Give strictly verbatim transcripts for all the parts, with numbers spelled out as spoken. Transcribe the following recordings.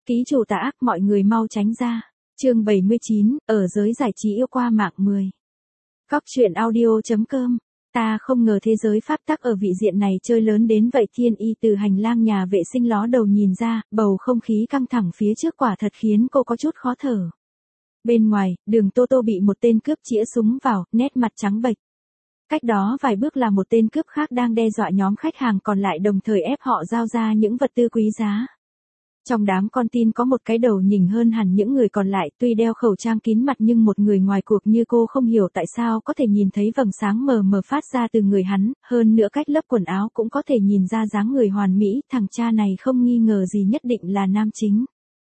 Ký chủ tà ác, mọi người mau tránh ra. Chương bảy mươi chín, ở giới giải trí yêu qua mạng mười. Cóc truyện audio chấm com. Ta không ngờ thế giới pháp tắc ở vị diện này chơi lớn đến vậy. Thiên Y từ hành lang nhà vệ sinh ló đầu nhìn ra, bầu không khí căng thẳng phía trước quả thật khiến cô có chút khó thở. Bên ngoài, Đường Tô Tô bị một tên cướp chĩa súng vào, nét mặt trắng bệch. Cách đó vài bước là một tên cướp khác đang đe dọa nhóm khách hàng còn lại, đồng thời ép họ giao ra những vật tư quý giá. Trong đám con tin có một cái đầu nhỉnh hơn hẳn những người còn lại, tuy đeo khẩu trang kín mặt nhưng một người ngoài cuộc như cô không hiểu tại sao có thể nhìn thấy vầng sáng mờ mờ phát ra từ người hắn, hơn nữa cách lớp quần áo cũng có thể nhìn ra dáng người hoàn mỹ. Thằng cha này không nghi ngờ gì nhất định là nam chính.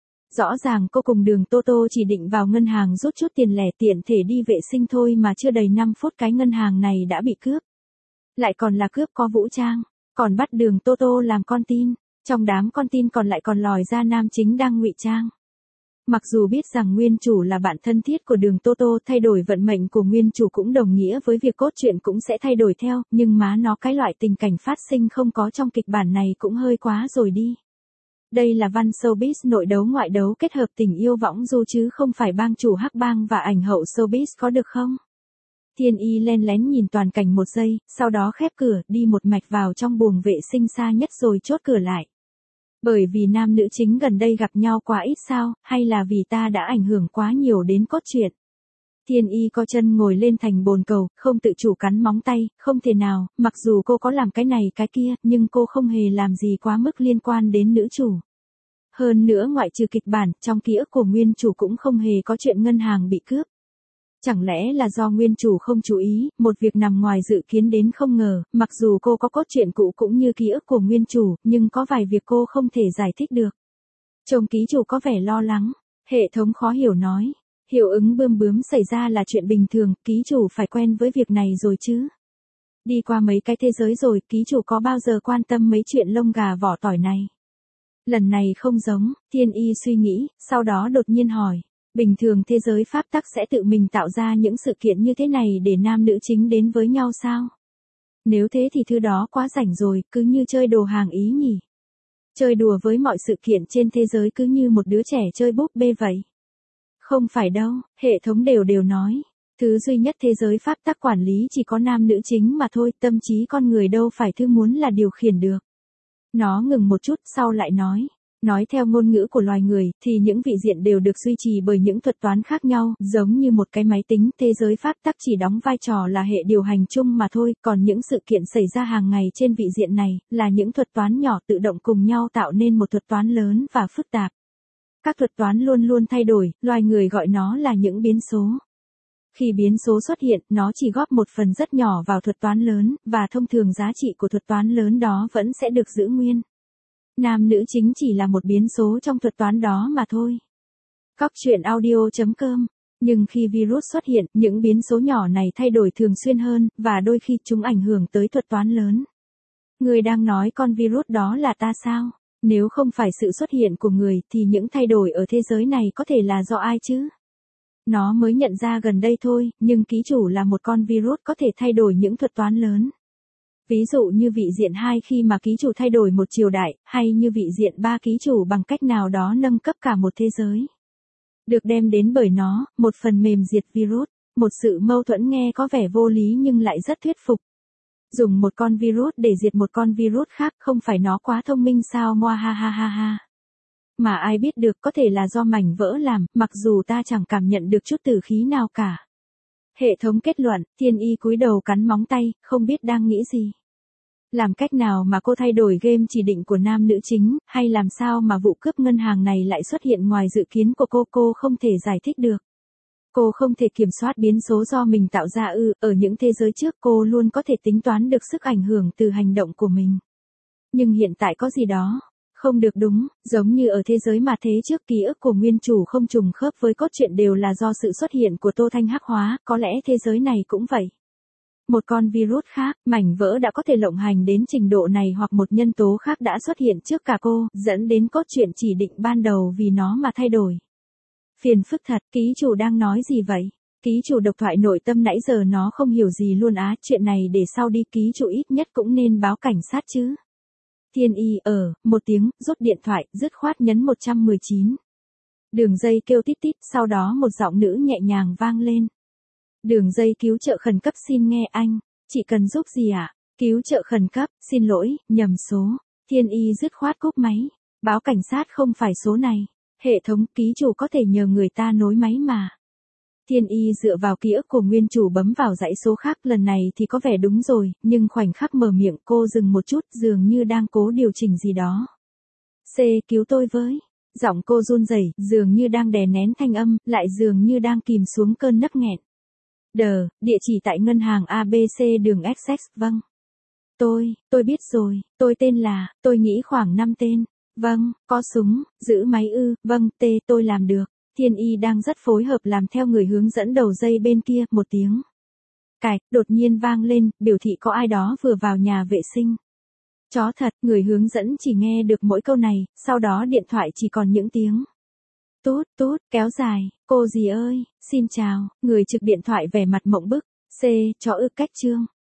Rõ ràng cô cùng Đường Tô Tô chỉ định vào ngân hàng rút chút tiền lẻ tiện thể đi vệ sinh thôi mà chưa đầy năm phút cái ngân hàng này đã bị cướp. Lại còn là cướp có vũ trang, còn bắt Đường Tô Tô làm con tin. Trong đám con tin còn lại còn lòi ra nam chính đang ngụy trang. Mặc dù biết rằng nguyên chủ là bạn thân thiết của Đường Tô Tô, thay đổi vận mệnh của nguyên chủ cũng đồng nghĩa với việc cốt truyện cũng sẽ thay đổi theo, nhưng má nó cái loại tình cảnh phát sinh không có trong kịch bản này cũng hơi quá rồi đi. Đây là văn showbiz nội đấu ngoại đấu kết hợp tình yêu võng du chứ không phải bang chủ hắc bang và ảnh hậu showbiz, có được không? Thiên Y len lén nhìn toàn cảnh một giây, sau đó khép cửa, đi một mạch vào trong buồng vệ sinh xa nhất rồi chốt cửa lại. Bởi vì nam nữ chính gần đây gặp nhau quá ít sao, hay là vì ta đã ảnh hưởng quá nhiều đến cốt truyện? Thiên Y co chân ngồi lên thành bồn cầu, không tự chủ cắn móng tay, không thể nào, mặc dù cô có làm cái này cái kia, nhưng cô không hề làm gì quá mức liên quan đến nữ chủ. Hơn nữa ngoại trừ kịch bản, trong ký ức của nguyên chủ cũng không hề có chuyện ngân hàng bị cướp. Chẳng lẽ là do nguyên chủ không chú ý, một việc nằm ngoài dự kiến đến không ngờ, mặc dù cô có cốt truyện cũ cũng như ký ức của nguyên chủ, nhưng có vài việc cô không thể giải thích được. Chồng ký chủ có vẻ lo lắng, hệ thống khó hiểu nói, hiệu ứng bươm bướm xảy ra là chuyện bình thường, ký chủ phải quen với việc này rồi chứ. Đi qua mấy cái thế giới rồi, ký chủ có bao giờ quan tâm mấy chuyện lông gà vỏ tỏi này? Lần này không giống, Thiên Y suy nghĩ, sau đó đột nhiên hỏi. Bình thường thế giới pháp tắc sẽ tự mình tạo ra những sự kiện như thế này để nam nữ chính đến với nhau sao? Nếu thế thì thứ đó quá rảnh rồi, cứ như chơi đồ hàng Ý nhỉ? Chơi đùa với mọi sự kiện trên thế giới cứ như một đứa trẻ chơi búp bê vậy. Không phải đâu, hệ thống đều đều nói. Thứ duy nhất thế giới pháp tắc quản lý chỉ có nam nữ chính mà thôi, tâm trí con người đâu phải thứ muốn là điều khiển được. Nó ngừng một chút sau lại nói. Nói theo ngôn ngữ của loài người, thì những vị diện đều được duy trì bởi những thuật toán khác nhau, giống như một cái máy tính, thế giới pháp tắc chỉ đóng vai trò là hệ điều hành chung mà thôi, còn những sự kiện xảy ra hàng ngày trên vị diện này, là những thuật toán nhỏ tự động cùng nhau tạo nên một thuật toán lớn và phức tạp. Các thuật toán luôn luôn thay đổi, loài người gọi nó là những biến số. Khi biến số xuất hiện, nó chỉ góp một phần rất nhỏ vào thuật toán lớn, và thông thường giá trị của thuật toán lớn đó vẫn sẽ được giữ nguyên. Nam nữ chính chỉ là một biến số trong thuật toán đó mà thôi. Cóc truyện audio chấm com. Nhưng khi virus xuất hiện, những biến số nhỏ này thay đổi thường xuyên hơn, và đôi khi chúng ảnh hưởng tới thuật toán lớn. Người đang nói con virus đó là ta sao? Nếu không phải sự xuất hiện của người, thì những thay đổi ở thế giới này có thể là do ai chứ? Nó mới nhận ra gần đây thôi, nhưng ký chủ là một con virus có thể thay đổi những thuật toán lớn. Ví dụ như vị diện hai khi mà ký chủ thay đổi một triều đại, hay như vị diện ba ký chủ bằng cách nào đó nâng cấp cả một thế giới. Được đem đến bởi nó, một phần mềm diệt virus, một sự mâu thuẫn nghe có vẻ vô lý nhưng lại rất thuyết phục. Dùng một con virus để diệt một con virus khác, không phải nó quá thông minh sao? Moa ha ha ha ha. Mà ai biết được, có thể là do mảnh vỡ làm, mặc dù ta chẳng cảm nhận được chút tử khí nào cả. Hệ thống kết luận, Thiên Y cúi đầu cắn móng tay, không biết đang nghĩ gì. Làm cách nào mà cô thay đổi game chỉ định của nam nữ chính, hay làm sao mà vụ cướp ngân hàng này lại xuất hiện ngoài dự kiến của cô, cô không thể giải thích được. Cô không thể kiểm soát biến số do mình tạo ra ư, ở những thế giới trước cô luôn có thể tính toán được sức ảnh hưởng từ hành động của mình. Nhưng hiện tại có gì đó không được đúng, giống như ở thế giới mà thế trước ký ức của nguyên chủ không trùng khớp với cốt truyện đều là do sự xuất hiện của Tô Thanh hắc hóa, có lẽ thế giới này cũng vậy. Một con virus khác, mảnh vỡ đã có thể lộng hành đến trình độ này hoặc một nhân tố khác đã xuất hiện trước cả cô, dẫn đến cốt truyện chỉ định ban đầu vì nó mà thay đổi. Phiền phức thật, ký chủ đang nói gì vậy? Ký chủ độc thoại nội tâm nãy giờ nó không hiểu gì luôn á, chuyện này để sau đi, ký chủ ít nhất cũng nên báo cảnh sát chứ. Thiên Y ở, một tiếng, rút điện thoại, dứt khoát nhấn một một chín. Đường dây kêu tít tít, sau đó một giọng nữ nhẹ nhàng vang lên. Đường dây cứu trợ khẩn cấp xin nghe anh, chị cần giúp gì ạ? À? Cứu trợ khẩn cấp, xin lỗi, nhầm số. Thiên Y dứt khoát cúp máy, báo cảnh sát không phải số này. Hệ thống ký chủ có thể nhờ người ta nối máy mà. Thiên Y dựa vào ký ức của nguyên chủ bấm vào dãy số khác, lần này thì có vẻ đúng rồi, nhưng khoảnh khắc mở miệng cô dừng một chút, dường như đang cố điều chỉnh gì đó. C, cứu tôi với. Giọng cô run rẩy, dường như đang đè nén thanh âm, lại dường như đang kìm xuống cơn nấc nghẹn. Đờ, địa chỉ tại ngân hàng a bê xê đường Essex, vâng. Tôi, tôi biết rồi, tôi tên là, tôi nghĩ khoảng năm tên. Vâng, có súng, giữ máy ư, vâng, T, tôi làm được. Thiên Y đang rất phối hợp làm theo người hướng dẫn đầu dây bên kia, một tiếng cạch đột nhiên vang lên, biểu thị có ai đó vừa vào nhà vệ sinh. Chó thật, người hướng dẫn chỉ nghe được mỗi câu này, sau đó điện thoại chỉ còn những tiếng tút tút, kéo dài, cô gì ơi, xin chào, người trực điện thoại vẻ mặt mộng bức, C, chó ư cách chương.